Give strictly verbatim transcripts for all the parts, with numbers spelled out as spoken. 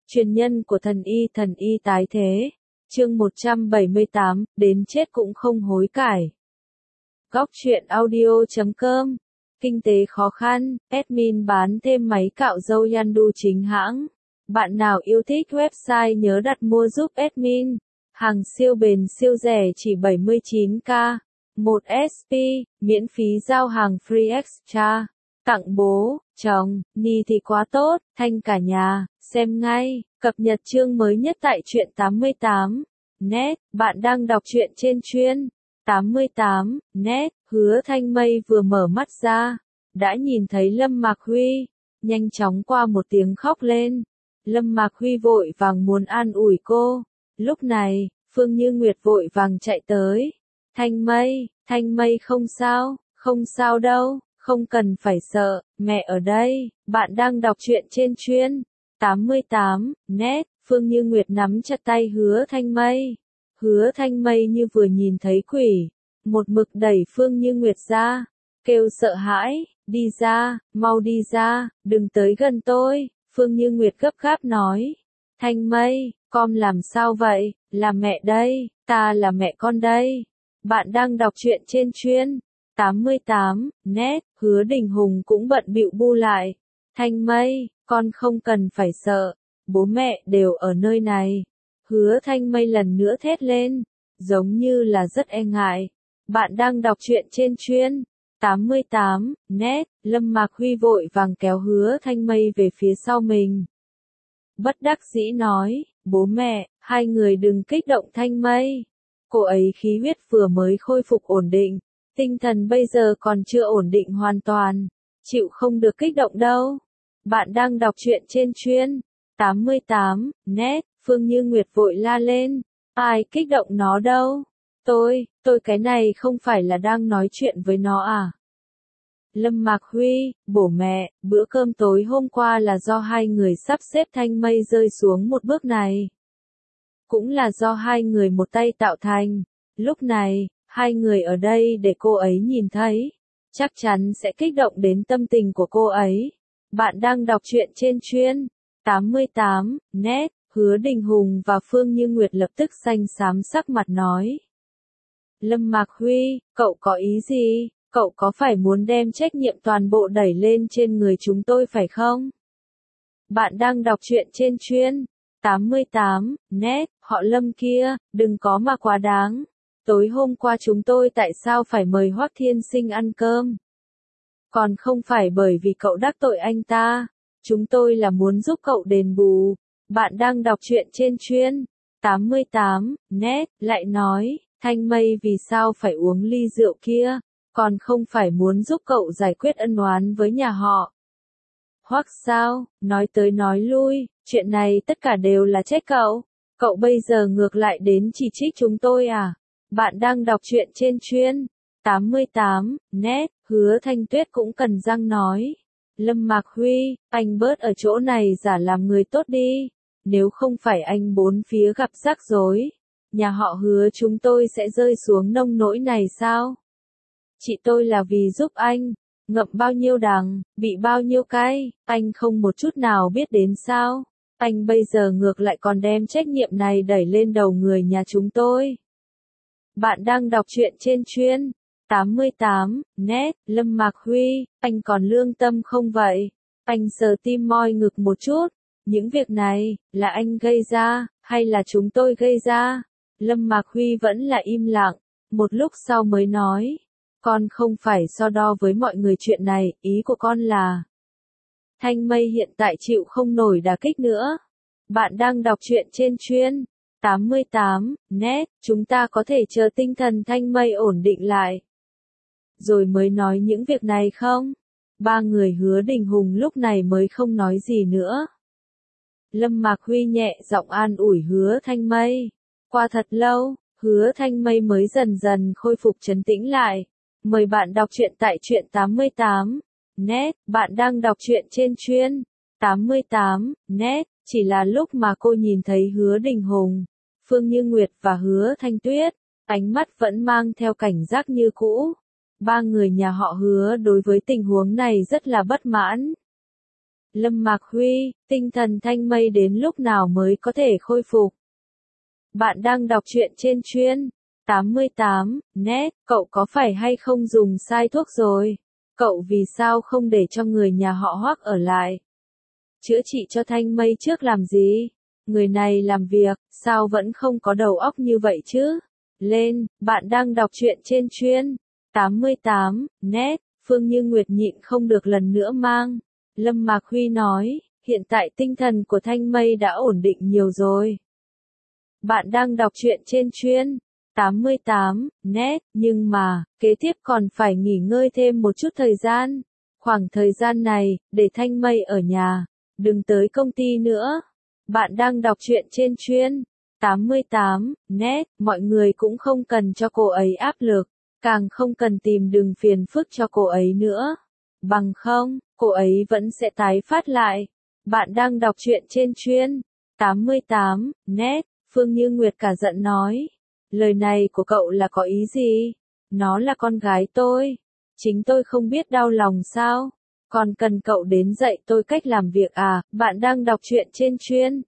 Truyền nhân của thần y thần y tái thế. Chương một trăm bảy mươi tám, đến chết cũng không hối cải. Góc truyện audio chấm com. Kinh tế khó khăn, admin bán thêm máy cạo râu Yandu chính hãng. Bạn nào yêu thích website nhớ đặt mua giúp admin. Hàng siêu bền siêu rẻ chỉ bảy mươi chín k. một ét pê, miễn phí giao hàng free extra. Tặng bố, chồng, ni thì quá tốt, thanh cả nhà, xem ngay, cập nhật chương mới nhất tại truyện tám mươi tám. Net, bạn đang đọc truyện trên chuyên tám mươi tám. Net, Hứa Thanh Mây vừa mở mắt ra, đã nhìn thấy Lâm Mạc Huy, nhanh chóng qua một tiếng khóc lên. Lâm Mạc Huy vội vàng muốn an ủi cô. Lúc này, Phương Như Nguyệt vội vàng chạy tới. Thanh Mây, Thanh Mây không sao, không sao đâu. Không cần phải sợ, mẹ ở đây, bạn đang đọc truyện trên chuyên tám mươi tám. Net, Phương Như Nguyệt nắm chặt tay Hứa Thanh Mây. Hứa Thanh Mây như vừa nhìn thấy quỷ, một mực đẩy Phương Như Nguyệt ra, kêu sợ hãi, đi ra, mau đi ra, đừng tới gần tôi. Phương Như Nguyệt gấp gáp nói, Thanh Mây, con làm sao vậy, là mẹ đây, ta là mẹ con đây. Bạn đang đọc truyện trên chuyên tám mươi tám. Net, Hứa Đình Hùng cũng bận bịu bu lại. Thanh Mây, con không cần phải sợ, bố mẹ đều ở nơi này. Hứa Thanh Mây lần nữa thét lên, giống như là rất e ngại. Bạn đang đọc truyện trên chuyên tám mươi tám. Net, Lâm Mạc Huy vội vàng kéo Hứa Thanh Mây về phía sau mình. Bất đắc dĩ nói, bố mẹ, hai người đừng kích động Thanh Mây. Cô ấy khí huyết vừa mới khôi phục ổn định. Tinh thần bây giờ còn chưa ổn định hoàn toàn, chịu không được kích động đâu. Bạn đang đọc truyện trên chuyên tám mươi tám. Net, Phương Như Nguyệt vội la lên, ai kích động nó đâu? Tôi, tôi cái này không phải là đang nói chuyện với nó à? Lâm Mạc Huy, bố mẹ, bữa cơm tối hôm qua là do hai người sắp xếp Thanh Mây rơi xuống một bước này. Cũng là do hai người một tay tạo thành. Lúc này, hai người ở đây để cô ấy nhìn thấy, chắc chắn sẽ kích động đến tâm tình của cô ấy. Bạn đang đọc truyện trên chuyên tám mươi tám. Net, Hứa Đình Hùng và Phương Như Nguyệt lập tức xanh xám sắc mặt nói. Lâm Mạc Huy, cậu có ý gì? Cậu có phải muốn đem trách nhiệm toàn bộ đẩy lên trên người chúng tôi phải không? Bạn đang đọc truyện trên chuyên tám mươi tám. Net, họ Lâm kia, đừng có mà quá đáng. Tối hôm qua chúng tôi tại sao phải mời Hoắc Thiên Sinh ăn cơm? Còn không phải bởi vì cậu đắc tội anh ta. Chúng tôi là muốn giúp cậu đền bù. Bạn đang đọc truyện trên chuyên tám mươi tám. Net, lại nói, Thanh Mây vì sao phải uống ly rượu kia? Còn không phải muốn giúp cậu giải quyết ân oán với nhà họ. Hoắc sao, nói tới nói lui, chuyện này tất cả đều là trách cậu. Cậu bây giờ ngược lại đến chỉ trích chúng tôi à? Bạn đang đọc truyện trên chuyên tám mươi tám. Net, Hứa Thanh Tuyết cũng cần răng nói. Lâm Mạc Huy, anh bớt ở chỗ này giả làm người tốt đi. Nếu không phải anh bốn phía gặp rắc rối, nhà họ Hứa chúng tôi sẽ rơi xuống nông nỗi này sao? Chị tôi là vì giúp anh, ngậm bao nhiêu đắng, bị bao nhiêu cay, anh không một chút nào biết đến sao? Anh bây giờ ngược lại còn đem trách nhiệm này đẩy lên đầu người nhà chúng tôi. Bạn đang đọc truyện trên chuyên tám mươi tám. Net, Lâm Mạc Huy, anh còn lương tâm không vậy? Anh sờ tim moi ngực một chút. Những việc này, là anh gây ra, hay là chúng tôi gây ra? Lâm Mạc Huy vẫn là im lặng, một lúc sau mới nói. Con không phải so đo với mọi người chuyện này, ý của con là Thanh Mây hiện tại chịu không nổi đả kích nữa. Bạn đang đọc truyện trên chuyên tám mươi tám. Net, chúng ta có thể chờ tinh thần Thanh Mây ổn định lại rồi mới nói những việc này không? Ba người Hứa Đình Hùng lúc này mới không nói gì nữa. Lâm Mạc Huy nhẹ giọng an ủi Hứa Thanh Mây. Qua thật lâu, Hứa Thanh Mây mới dần dần khôi phục trấn tĩnh lại. Mời bạn đọc truyện tại truyện tám mươi tám. Net, bạn đang đọc truyện trên chuyên tám mươi tám. Net, chỉ là lúc mà cô nhìn thấy Hứa Đình Hùng, Phương Như Nguyệt và Hứa Thanh Tuyết, ánh mắt vẫn mang theo cảnh giác như cũ. Ba người nhà họ Hứa đối với tình huống này rất là bất mãn. Lâm Mạc Huy, tinh thần Thanh Mây đến lúc nào mới có thể khôi phục? Bạn đang đọc truyện trên chuyên tám mươi tám net, cậu có phải hay không dùng sai thuốc rồi? Cậu vì sao không để cho người nhà họ Hoắc ở lại? Chữa trị cho Thanh Mây trước làm gì? Người này làm việc, sao vẫn không có đầu óc như vậy chứ? Lên, bạn đang đọc truyện trên chuyên tám mươi tám net, Phương Như Nguyệt nhịn không được lần nữa mang. Lâm Mạc Huy nói, hiện tại tinh thần của Thanh Mây đã ổn định nhiều rồi. Bạn đang đọc truyện trên chuyên tám mươi tám net, nhưng mà, kế tiếp còn phải nghỉ ngơi thêm một chút thời gian. Khoảng thời gian này, để Thanh Mây ở nhà, đừng tới công ty nữa. Bạn đang đọc truyện trên chuyên tám mươi tám net, mọi người cũng không cần cho cô ấy áp lực, càng không cần tìm đường phiền phức cho cô ấy nữa. Bằng không, cô ấy vẫn sẽ tái phát lại. Bạn đang đọc truyện trên chuyên tám mươi tám net, Phương Như Nguyệt cả giận nói. Lời này của cậu là có ý gì? Nó là con gái tôi. Chính tôi không biết đau lòng sao? Còn cần cậu đến dạy tôi cách làm việc à? Bạn đang đọc truyện trên chuyên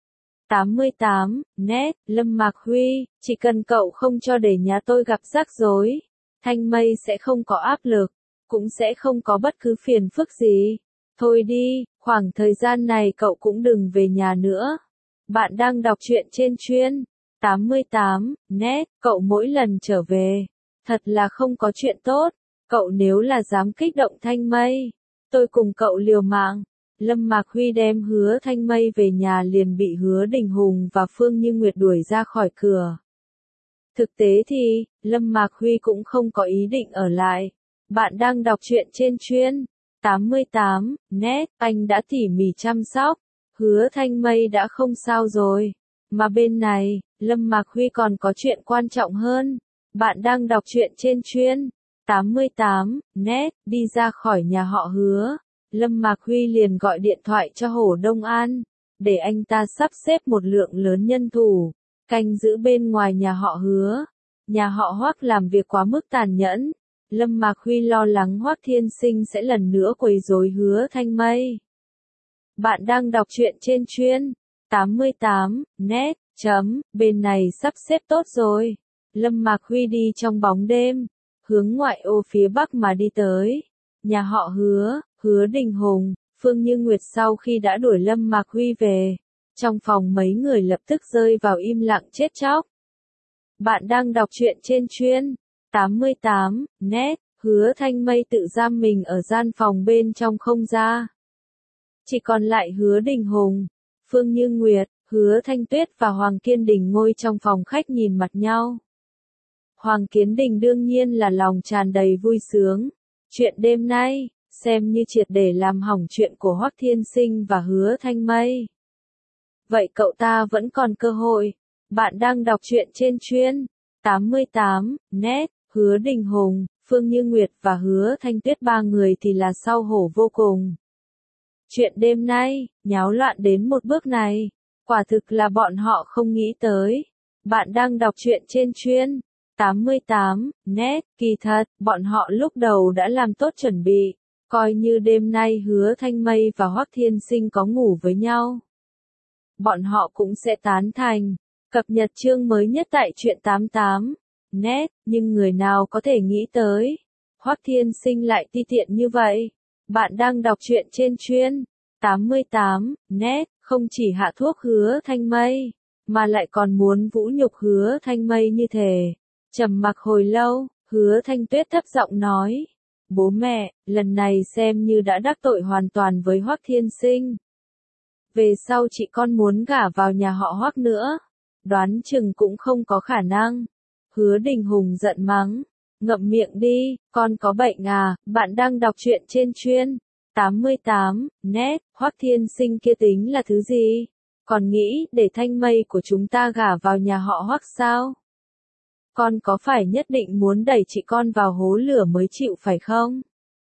tám mươi tám net, Lâm Mạc Huy, chỉ cần cậu không cho để nhà tôi gặp rắc rối, Thanh Mây sẽ không có áp lực, cũng sẽ không có bất cứ phiền phức gì. Thôi đi, khoảng thời gian này cậu cũng đừng về nhà nữa. Bạn đang đọc truyện trên chuyên tám mươi tám net, cậu mỗi lần trở về, thật là không có chuyện tốt. Cậu nếu là dám kích động Thanh Mây, tôi cùng cậu liều mạng. Lâm Mạc Huy đem Hứa Thanh Mây về nhà liền bị Hứa Đình Hùng và Phương Như Nguyệt đuổi ra khỏi cửa. Thực tế thì, Lâm Mạc Huy cũng không có ý định ở lại. Bạn đang đọc truyện trên chuyên tám mươi tám net, anh đã tỉ mỉ chăm sóc. Hứa Thanh Mây đã không sao rồi. Mà bên này, Lâm Mạc Huy còn có chuyện quan trọng hơn. Bạn đang đọc truyện trên chuyên tám mươi tám net, đi ra khỏi nhà họ Hứa. Lâm Mạc Huy liền gọi điện thoại cho Hồ Đông An, để anh ta sắp xếp một lượng lớn nhân thủ, canh giữ bên ngoài nhà họ Hứa. Nhà họ Hoắc làm việc quá mức tàn nhẫn. Lâm Mạc Huy lo lắng Hoắc Thiên Sinh sẽ lần nữa quấy rối Hứa Thanh Mây. Bạn đang đọc truyện trên chuyên tám mươi tám net, chấm, bên này sắp xếp tốt rồi. Lâm Mạc Huy đi trong bóng đêm, hướng ngoại ô phía bắc mà đi tới. Nhà họ Hứa, Hứa Đình Hùng, Phương Như Nguyệt sau khi đã đuổi Lâm Mạc Huy về, trong phòng mấy người lập tức rơi vào im lặng chết chóc. Bạn đang đọc truyện trên chuyên tám mươi tám net, Hứa Thanh Mây tự giam mình ở gian phòng bên trong không ra. Chỉ còn lại Hứa Đình Hùng, Phương Như Nguyệt, Hứa Thanh Tuyết và Hoàng Kiên Đình ngồi trong phòng khách nhìn mặt nhau. Hoàng Kiến Đình đương nhiên là lòng tràn đầy vui sướng. Chuyện đêm nay, xem như triệt để làm hỏng chuyện của Hoắc Thiên Sinh và Hứa Thanh Mây. Vậy cậu ta vẫn còn cơ hội. Bạn đang đọc truyện trên chuyên tám mươi tám net, Hứa Đình Hùng, Phương Như Nguyệt và Hứa Thanh Tuyết ba người thì là xấu hổ vô cùng. Chuyện đêm nay, nháo loạn đến một bước này, quả thực là bọn họ không nghĩ tới. Bạn đang đọc truyện trên chuyên tám mươi tám net, kỳ thật, bọn họ lúc đầu đã làm tốt chuẩn bị, coi như đêm nay Hứa Thanh Mây và Hoắc Thiên Sinh có ngủ với nhau, bọn họ cũng sẽ tán thành. Cập nhật chương mới nhất tại truyện tám mươi tám net, nhưng người nào có thể nghĩ tới, Hoắc Thiên Sinh lại ti tiện như vậy. Bạn đang đọc truyện trên chuyên tám mươi tám net, không chỉ hạ thuốc Hứa Thanh Mây, mà lại còn muốn vũ nhục Hứa Thanh Mây như thể. Trầm mặc hồi lâu, Hứa Thanh Tuyết thấp giọng nói, bố mẹ, lần này xem như đã đắc tội hoàn toàn với Hoắc Thiên Sinh. Về sau chị con muốn gả vào nhà họ Hoắc nữa, đoán chừng cũng không có khả năng. Hứa Đình Hùng giận mắng, ngậm miệng đi, con có bệnh à? Bạn đang đọc truyện trên chuyên tám mươi tám net, Hoắc Thiên Sinh kia tính là thứ gì? Còn nghĩ để Thanh Mây của chúng ta gả vào nhà họ Hoắc sao? Con có phải nhất định muốn đẩy chị con vào hố lửa mới chịu phải không?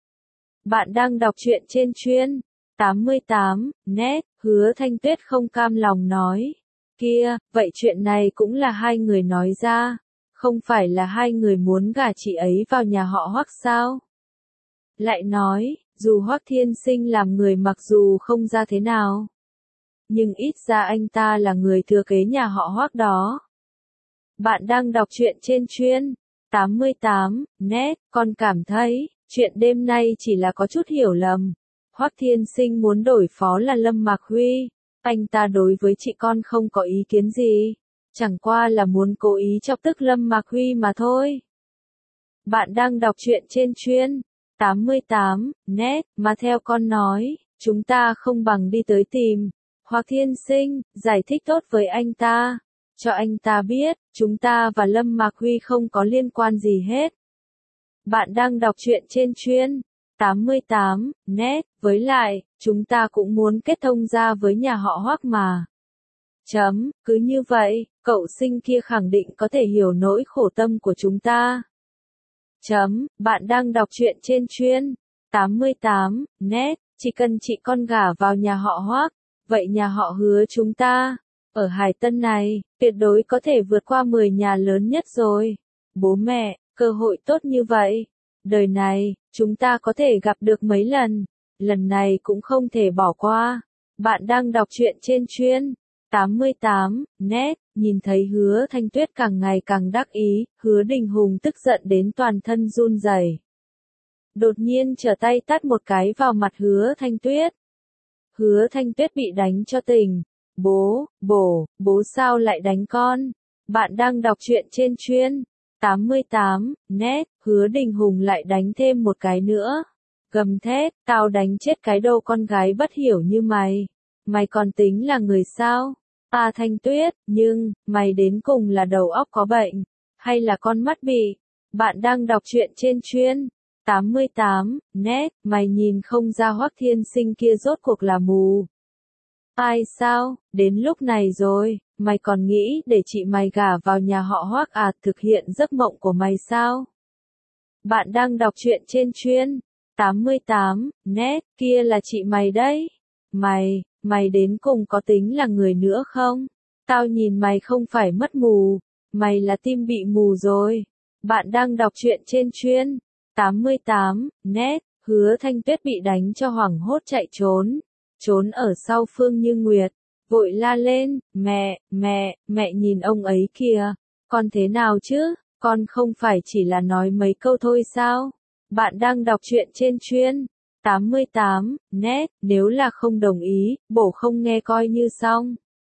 Bạn đang đọc truyện trên chuyên tám mươi tám net, Hứa Thanh Tuyết không cam lòng nói. Kia, vậy chuyện này cũng là hai người nói ra, không phải là hai người muốn gả chị ấy vào nhà họ Hoắc sao? Lại nói, Dù Hoắc Thiên Sinh làm người mặc dù không ra thế nào, nhưng ít ra anh ta là người thừa kế nhà họ Hoắc đó. Bạn đang đọc truyện trên chuyên tám mươi tám net, con cảm thấy, chuyện đêm nay chỉ là có chút hiểu lầm. Hoắc Thiên Sinh muốn đổi phó là Lâm Mạc Huy, anh ta đối với chị con không có ý kiến gì, chẳng qua là muốn cố ý chọc tức Lâm Mạc Huy mà thôi. Bạn đang đọc truyện trên chuyên tám mươi tám net, mà theo con nói, chúng ta không bằng đi tới tìm Hoắc Thiên Sinh, giải thích tốt với anh ta, cho anh ta biết, chúng ta và Lâm Mạc Huy không có liên quan gì hết. Bạn đang đọc truyện trên chuyên tám mươi tám net, với lại, chúng ta cũng muốn kết thông ra với nhà họ Hoắc mà. Chấm, cứ như vậy, cậu sinh kia khẳng định có thể hiểu nỗi khổ tâm của chúng ta. Chấm, bạn đang đọc truyện trên chuyên tám mươi tám net, chỉ cần chị con gả vào nhà họ Hoắc, vậy nhà họ Hứa chúng ta, ở Hải Tân này, tuyệt đối có thể vượt qua mười nhà lớn nhất rồi. Bố mẹ, cơ hội tốt như vậy, đời này, chúng ta có thể gặp được mấy lần, lần này cũng không thể bỏ qua. Bạn đang đọc truyện trên chuyên tám mươi tám net, nhìn thấy Hứa Thanh Tuyết càng ngày càng đắc ý, Hứa Đình Hùng tức giận đến toàn thân run rẩy. Đột nhiên trở tay tát một cái vào mặt Hứa Thanh Tuyết. Hứa Thanh Tuyết bị đánh cho tỉnh. Bố, bố, bố sao lại đánh con? Bạn đang đọc truyện trên chuyên tám mươi tám net, Hứa Đình Hùng lại đánh thêm một cái nữa. Gầm thét, tao đánh chết cái đâu con gái bất hiểu như mày. Mày còn tính là người sao? À Thanh Tuyết, nhưng, mày đến cùng là đầu óc có bệnh, hay là con mắt bị? Bạn đang đọc truyện trên chuyên tám mươi tám net, mày nhìn không ra Hoắc Thiên Sinh kia rốt cuộc là mù. Ai sao, đến lúc này rồi, mày còn nghĩ để chị mày gả vào nhà họ Hoắc à, thực hiện giấc mộng của mày sao? Bạn đang đọc truyện trên chuyên tám mươi tám net, kia là chị mày đấy. Mày, mày đến cùng có tính là người nữa không? Tao nhìn mày không phải mất mù, mày là tim bị mù rồi. Bạn đang đọc truyện trên chuyên tám mươi tám net, Hứa Thanh Tuyết bị đánh cho hoảng hốt chạy trốn. Trốn ở sau Phương Như Nguyệt, vội la lên, mẹ, mẹ, mẹ nhìn ông ấy kìa, con thế nào chứ, con không phải chỉ là nói mấy câu thôi sao? Bạn đang đọc truyện trên chuyên tám mươi tám net, nếu là không đồng ý, bố không nghe coi như xong.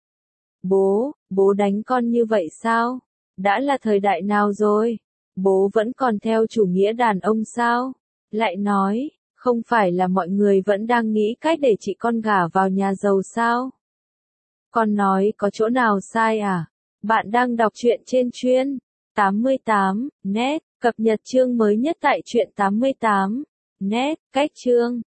Bố, bố đánh con như vậy sao? Đã là thời đại nào rồi? Bố vẫn còn theo chủ nghĩa đàn ông sao? Lại nói, không phải là mọi người vẫn đang nghĩ cách để chị con gả vào nhà giàu sao? Con nói có chỗ nào sai à? Bạn đang đọc truyện trên chuyên tám mươi tám net, cập nhật chương mới nhất tại truyện tám mươi tám net, cách chương